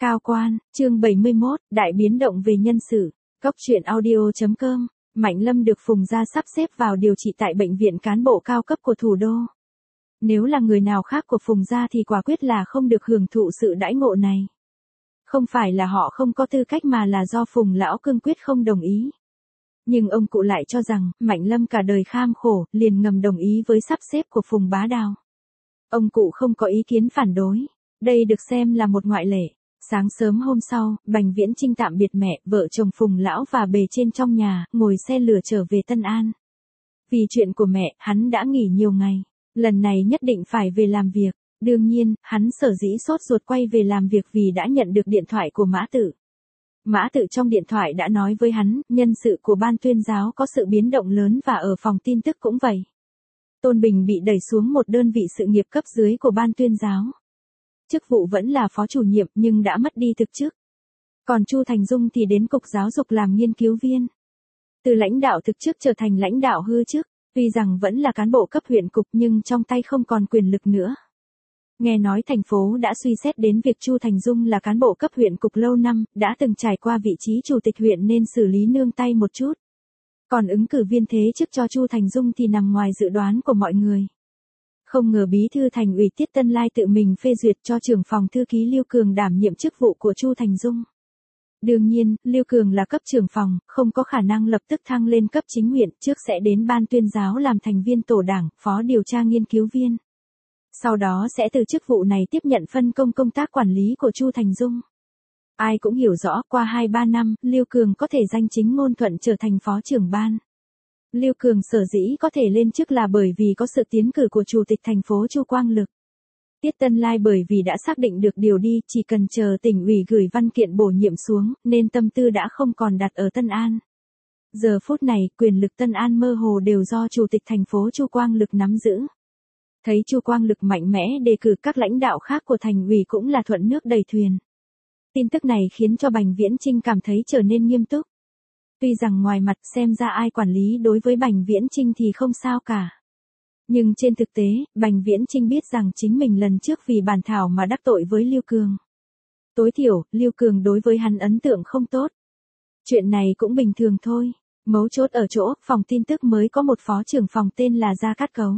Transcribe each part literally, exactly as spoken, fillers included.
Cao quan, chương bảy mươi mốt, đại biến động về nhân sự. Cốc truyện audio chấm com. Mạnh Lâm được Phùng gia sắp xếp vào điều trị tại bệnh viện cán bộ cao cấp của thủ đô. Nếu là người nào khác của Phùng gia thì quả quyết là không được hưởng thụ sự đãi ngộ này. Không phải là họ không có tư cách mà là do Phùng lão cương quyết không đồng ý. Nhưng ông cụ lại cho rằng, Mạnh Lâm cả đời kham khổ, liền ngầm đồng ý với sắp xếp của Phùng bá đào. Ông cụ không có ý kiến phản đối. Đây được xem là một ngoại lệ. Sáng sớm hôm sau, Bành Viễn Chinh tạm biệt mẹ, vợ chồng Phùng lão và bề trên trong nhà, ngồi xe lửa trở về Tân An. Vì chuyện của mẹ, hắn đã nghỉ nhiều ngày. Lần này nhất định phải về làm việc. Đương nhiên, hắn sở dĩ sốt ruột quay về làm việc vì đã nhận được điện thoại của Mã Tự. Mã Tự trong điện thoại đã nói với hắn, nhân sự của ban tuyên giáo có sự biến động lớn và ở phòng tin tức cũng vậy. Tôn Bình bị đẩy xuống một đơn vị sự nghiệp cấp dưới của ban tuyên giáo. Chức vụ vẫn là phó chủ nhiệm nhưng đã mất đi thực chức. Còn Chu Thành Dung thì đến Cục Giáo dục làm nghiên cứu viên. Từ lãnh đạo thực chức trở thành lãnh đạo hư chức, tuy rằng vẫn là cán bộ cấp huyện cục nhưng trong tay không còn quyền lực nữa. Nghe nói thành phố đã suy xét đến việc Chu Thành Dung là cán bộ cấp huyện cục lâu năm, đã từng trải qua vị trí chủ tịch huyện nên xử lý nương tay một chút. Còn ứng cử viên thế chức cho Chu Thành Dung thì nằm ngoài dự đoán của mọi người. Không ngờ bí thư thành ủy Tiết Tân Lai tự mình phê duyệt cho trưởng phòng thư ký Lưu Cường đảm nhiệm chức vụ của Chu Thành Dung. Đương nhiên, Lưu Cường là cấp trưởng phòng, không có khả năng lập tức thăng lên cấp chính huyện, trước sẽ đến ban tuyên giáo làm thành viên tổ đảng, phó điều tra nghiên cứu viên. Sau đó sẽ từ chức vụ này tiếp nhận phân công công tác quản lý của Chu Thành Dung. Ai cũng hiểu rõ, qua hai ba năm, Lưu Cường có thể danh chính ngôn thuận trở thành phó trưởng ban. Lưu Cường sở dĩ có thể lên chức là bởi vì có sự tiến cử của Chủ tịch thành phố Chu Quang Lực. Tiết Tân Lai bởi vì đã xác định được điều đi, chỉ cần chờ tỉnh ủy gửi văn kiện bổ nhiệm xuống, nên tâm tư đã không còn đặt ở Tân An. Giờ phút này, quyền lực Tân An mơ hồ đều do Chủ tịch thành phố Chu Quang Lực nắm giữ. Thấy Chu Quang Lực mạnh mẽ đề cử các lãnh đạo khác của thành ủy cũng là thuận nước đầy thuyền. Tin tức này khiến cho Bành Viễn Chinh cảm thấy trở nên nghiêm túc. Tuy rằng ngoài mặt xem ra ai quản lý đối với Bành Viễn Chinh thì không sao cả. Nhưng trên thực tế, Bành Viễn Chinh biết rằng chính mình lần trước vì bàn thảo mà đắc tội với Lưu Cường. Tối thiểu, Lưu Cường đối với hắn ấn tượng không tốt. Chuyện này cũng bình thường thôi. Mấu chốt ở chỗ, phòng tin tức mới có một phó trưởng phòng tên là Gia Cát Cấu.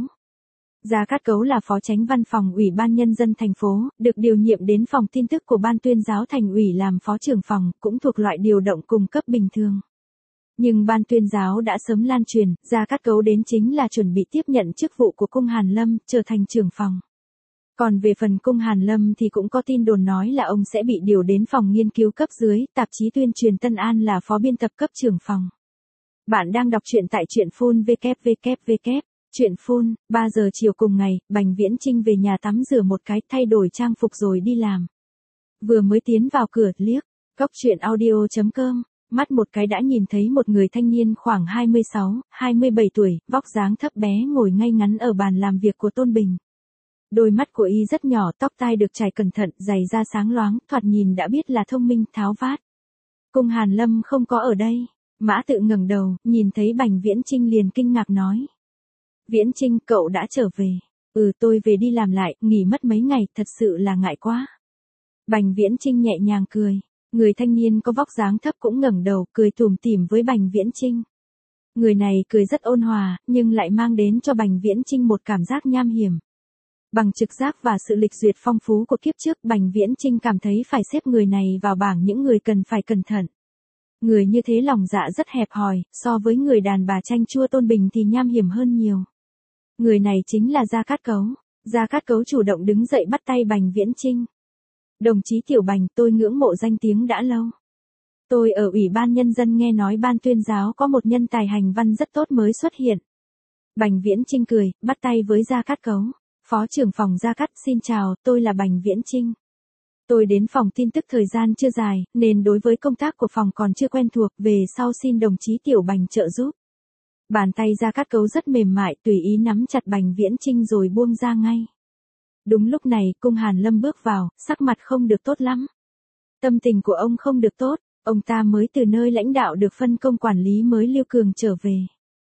Gia Cát Cấu là phó chánh văn phòng Ủy ban Nhân dân thành phố, được điều nhiệm đến phòng tin tức của ban tuyên giáo thành ủy làm phó trưởng phòng, cũng thuộc loại điều động cùng cấp bình thường. Nhưng ban tuyên giáo đã sớm lan truyền, Gia Cát Cấu đến chính là chuẩn bị tiếp nhận chức vụ của Cung Hàn Lâm, trở thành trưởng phòng. Còn về phần Cung Hàn Lâm thì cũng có tin đồn nói là ông sẽ bị điều đến phòng nghiên cứu cấp dưới, tạp chí tuyên truyền Tân An là phó biên tập cấp trưởng phòng. Bạn đang đọc truyện tại truyện phun vê kép vê kép vê kép. Chuyện phun, ba giờ chiều cùng ngày, Bành Viễn Chinh về nhà tắm rửa một cái, thay đổi trang phục rồi đi làm. Vừa mới tiến vào cửa, liếc, cốc truyện audio chấm com, mắt một cái đã nhìn thấy một người thanh niên khoảng hai mươi sáu, hai mươi bảy tuổi, vóc dáng thấp bé ngồi ngay ngắn ở bàn làm việc của Tôn Bình. Đôi mắt của y rất nhỏ, tóc tai được chải cẩn thận, giày da sáng loáng, thoạt nhìn đã biết là thông minh, tháo vát. Cung Hàn Lâm không có ở đây. Mã Tự ngẩng đầu, nhìn thấy Bành Viễn Chinh liền kinh ngạc nói. Viễn Chinh, cậu đã trở về. Ừ, tôi về đi làm lại, nghỉ mất mấy ngày, thật sự là ngại quá. Bành Viễn Chinh nhẹ nhàng cười. Người thanh niên có vóc dáng thấp cũng ngẩng đầu, cười tủm tỉm với Bành Viễn Chinh. Người này cười rất ôn hòa, nhưng lại mang đến cho Bành Viễn Chinh một cảm giác nham hiểm. Bằng trực giác và sự lịch duyệt phong phú của kiếp trước, Bành Viễn Chinh cảm thấy phải xếp người này vào bảng những người cần phải cẩn thận. Người như thế lòng dạ rất hẹp hòi, so với người đàn bà chanh chua Tôn Bình thì nham hiểm hơn nhiều. Người này chính là Gia Cát Cấu. Gia Cát Cấu chủ động đứng dậy bắt tay Bành Viễn Chinh. Đồng chí Tiểu Bành, tôi ngưỡng mộ danh tiếng đã lâu. Tôi ở Ủy ban Nhân dân nghe nói ban tuyên giáo có một nhân tài hành văn rất tốt mới xuất hiện. Bành Viễn Chinh cười, bắt tay với Gia Cát Cấu. Phó trưởng phòng Gia Cát, xin chào, tôi là Bành Viễn Chinh. Tôi đến phòng tin tức thời gian chưa dài, nên đối với công tác của phòng còn chưa quen thuộc, về sau xin đồng chí Tiểu Bành trợ giúp. Bàn tay Gia Cát Cấu rất mềm mại, tùy ý nắm chặt Bành Viễn Chinh rồi buông ra ngay. Đúng lúc này, Cung Hàn Lâm bước vào, sắc mặt không được tốt lắm. Tâm tình của ông không được tốt, ông ta mới từ nơi lãnh đạo được phân công quản lý mới Lưu Cường trở về.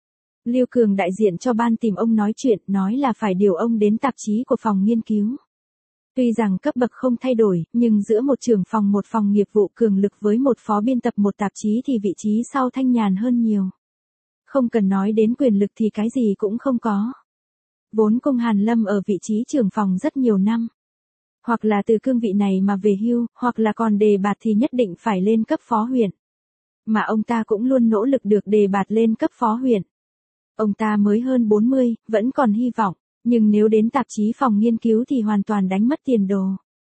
Lưu Cường đại diện cho ban tìm ông nói chuyện, nói là phải điều ông đến tạp chí của phòng nghiên cứu. Tuy rằng cấp bậc không thay đổi, nhưng giữa một trưởng phòng một phòng nghiệp vụ cường lực với một phó biên tập một tạp chí thì vị trí sau thanh nhàn hơn nhiều. Không cần nói đến quyền lực thì cái gì cũng không có. Vốn Cung Hàn Lâm ở vị trí trưởng phòng rất nhiều năm. Hoặc là từ cương vị này mà về hưu, hoặc là còn đề bạt thì nhất định phải lên cấp phó huyện. Mà ông ta cũng luôn nỗ lực được đề bạt lên cấp phó huyện. Ông ta mới hơn bốn mươi, vẫn còn hy vọng, nhưng nếu đến tạp chí phòng nghiên cứu thì hoàn toàn đánh mất tiền đồ.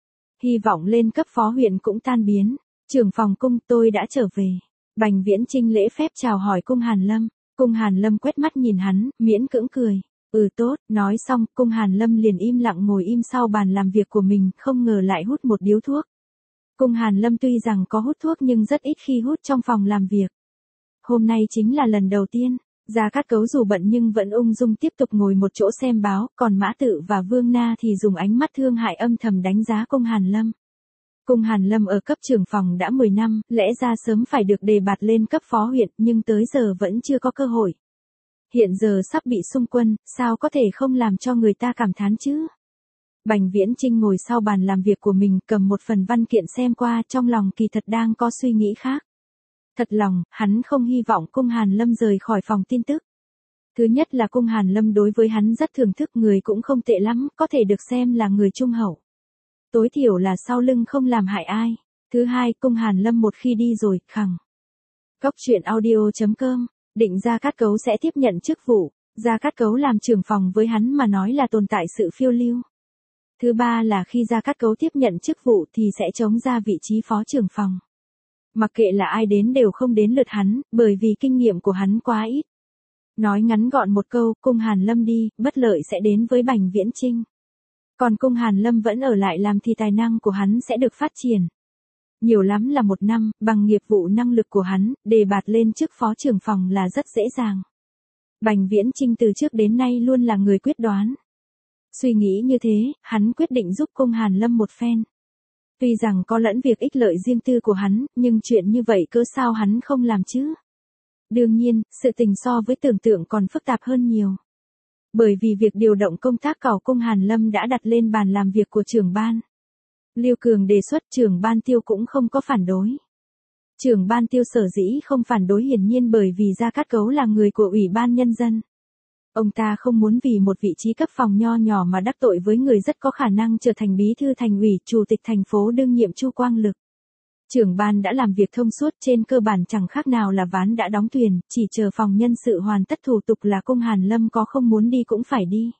Hy vọng lên cấp phó huyện cũng tan biến. Trưởng phòng Cung, tôi đã trở về. Bành Viễn Chinh lễ phép chào hỏi Cung Hàn Lâm. Cung Hàn Lâm quét mắt nhìn hắn, miễn cưỡng cười. Ừ tốt, nói xong, Cung Hàn Lâm liền im lặng ngồi im sau bàn làm việc của mình, không ngờ lại hút một điếu thuốc. Cung Hàn Lâm tuy rằng có hút thuốc nhưng rất ít khi hút trong phòng làm việc. Hôm nay chính là lần đầu tiên, Gia Cát Cấu dù bận nhưng vẫn ung dung tiếp tục ngồi một chỗ xem báo, còn Mã Tự và Vương Na thì dùng ánh mắt thương hại âm thầm đánh giá Cung Hàn Lâm. Cung Hàn Lâm ở cấp trưởng phòng đã mười năm, lẽ ra sớm phải được đề bạt lên cấp phó huyện, nhưng tới giờ vẫn chưa có cơ hội. Hiện giờ sắp bị xung quân, sao có thể không làm cho người ta cảm thán chứ? Bành Viễn Chinh ngồi sau bàn làm việc của mình, cầm một phần văn kiện xem qua, trong lòng kỳ thật đang có suy nghĩ khác. Thật lòng, hắn không hy vọng Cung Hàn Lâm rời khỏi phòng tin tức. Thứ nhất là Cung Hàn Lâm đối với hắn rất thưởng thức, người cũng không tệ lắm, có thể được xem là người trung hậu. Tối thiểu là sau lưng không làm hại ai. Thứ hai, Cung Hàn Lâm một khi đi rồi, khẳng. Cốc truyện audio chấm com, định Gia Cát Cấu sẽ tiếp nhận chức vụ. Gia Cát Cấu làm trưởng phòng với hắn mà nói là tồn tại sự phiêu lưu. Thứ ba là khi Gia Cát Cấu tiếp nhận chức vụ thì sẽ trống ra vị trí phó trưởng phòng. Mặc kệ là ai đến đều không đến lượt hắn, bởi vì kinh nghiệm của hắn quá ít. Nói ngắn gọn một câu, Cung Hàn Lâm đi, bất lợi sẽ đến với Bành Viễn Chinh. Còn Cung Hàn Lâm vẫn ở lại làm thì tài năng của hắn sẽ được phát triển. Nhiều lắm là một năm, bằng nghiệp vụ năng lực của hắn, đề bạt lên chức phó trưởng phòng là rất dễ dàng. Bành Viễn Chinh từ trước đến nay luôn là người quyết đoán. Suy nghĩ như thế, hắn quyết định giúp Cung Hàn Lâm một phen. Tuy rằng có lẫn việc ích lợi riêng tư của hắn, nhưng chuyện như vậy cớ sao hắn không làm chứ? Đương nhiên, sự tình so với tưởng tượng còn phức tạp hơn nhiều. Bởi vì việc điều động công tác cảo Cung Hàn Lâm đã đặt lên bàn làm việc của trưởng ban. Lưu Cường đề xuất, trưởng ban Tiêu cũng không có phản đối. Trưởng ban Tiêu sở dĩ không phản đối hiển nhiên bởi vì Gia Cát Cấu là người của Ủy ban Nhân dân. Ông ta không muốn vì một vị trí cấp phòng nho nhỏ mà đắc tội với người rất có khả năng trở thành bí thư thành ủy, chủ tịch thành phố đương nhiệm Chu Quang Lực. Trưởng ban đã làm việc thông suốt, trên cơ bản chẳng khác nào là ván đã đóng thuyền, chỉ chờ phòng nhân sự hoàn tất thủ tục là Cung Hàn Lâm có không muốn đi cũng phải đi.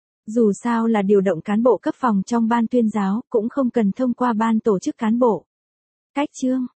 Dù sao là điều động cán bộ cấp phòng trong ban tuyên giáo, cũng không cần thông qua ban tổ chức cán bộ. Cách chương